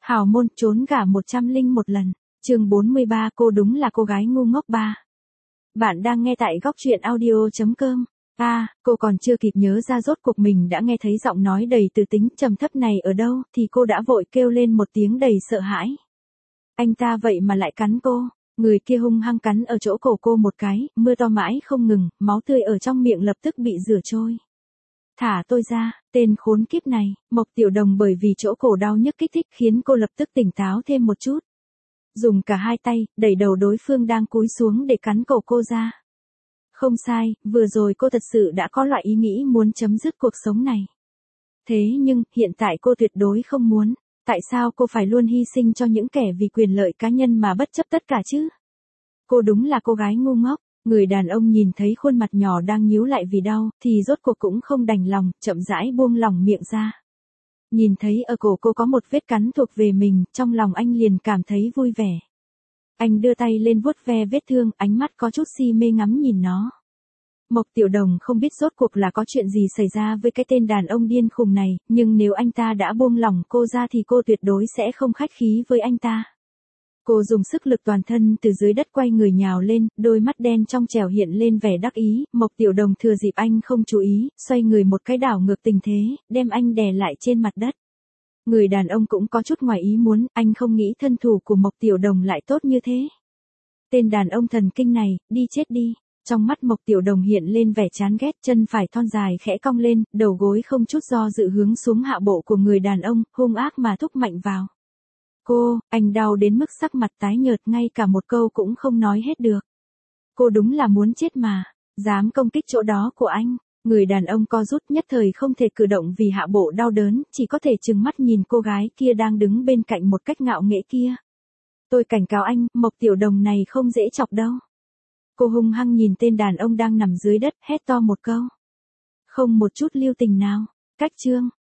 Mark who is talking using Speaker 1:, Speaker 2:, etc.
Speaker 1: Hào môn trốn gả 101 lần. Chương 43 cô đúng là cô gái ngu ngốc ba. Bạn đang nghe tại góc truyện audio.com. Cô còn chưa kịp nhớ ra rốt cuộc mình đã nghe thấy giọng nói đầy từ tính trầm thấp này ở đâu, thì cô đã vội kêu lên một tiếng đầy sợ hãi. Anh ta vậy mà lại cắn cô. Người kia hung hăng cắn ở chỗ cổ cô một cái, mưa to mãi không ngừng, máu tươi ở trong miệng lập tức bị rửa trôi. Thả tôi ra, tên khốn kiếp này. Mộc Tiểu Đồng bởi vì chỗ cổ đau nhức kích thích khiến cô lập tức tỉnh táo thêm một chút. Dùng cả hai tay, đẩy đầu đối phương đang cúi xuống để cắn cổ cô ra. Không sai, vừa rồi cô thật sự đã có loại ý nghĩ muốn chấm dứt cuộc sống này. Thế nhưng, hiện tại cô tuyệt đối không muốn. Tại sao cô phải luôn hy sinh cho những kẻ vì quyền lợi cá nhân mà bất chấp tất cả chứ? Cô đúng là cô gái ngu ngốc. Người đàn ông nhìn thấy khuôn mặt nhỏ đang nhíu lại vì đau, thì rốt cuộc cũng không đành lòng, chậm rãi buông lỏng miệng ra. Nhìn thấy ở cổ cô có một vết cắn thuộc về mình, trong lòng anh liền cảm thấy vui vẻ. Anh đưa tay lên vuốt ve vết thương, ánh mắt có chút si mê ngắm nhìn nó. Mộc Tiểu Đồng không biết rốt cuộc là có chuyện gì xảy ra với cái tên đàn ông điên khùng này, nhưng nếu anh ta đã buông lỏng cô ra thì cô tuyệt đối sẽ không khách khí với anh ta. Cô dùng sức lực toàn thân từ dưới đất quay người nhào lên, đôi mắt đen trong trẻo hiện lên vẻ đắc ý. Mộc Tiểu Đồng thừa dịp anh không chú ý, xoay người một cái đảo ngược tình thế, đem anh đè lại trên mặt đất. Người đàn ông cũng có chút ngoài ý muốn, anh không nghĩ thân thủ của Mộc Tiểu Đồng lại tốt như thế. Tên đàn ông thần kinh này, đi chết đi. Trong mắt Mộc Tiểu Đồng hiện lên vẻ chán ghét, chân phải thon dài khẽ cong lên, đầu gối không chút do dự hướng xuống hạ bộ của người đàn ông, hung ác mà thúc mạnh vào. Anh đau đến mức sắc mặt tái nhợt, ngay cả một câu cũng không nói hết được. Cô đúng là muốn chết mà, dám công kích chỗ đó của anh. Người đàn ông co rút, nhất thời không thể cử động vì hạ bộ đau đớn, chỉ có thể trừng mắt nhìn cô gái kia đang đứng bên cạnh một cách ngạo nghễ kia. Tôi cảnh cáo anh, Mộc Tiểu Đồng này không dễ chọc đâu. Cô hung hăng nhìn tên đàn ông đang nằm dưới đất, hét to một câu. Không một chút lưu tình nào. Cách chương.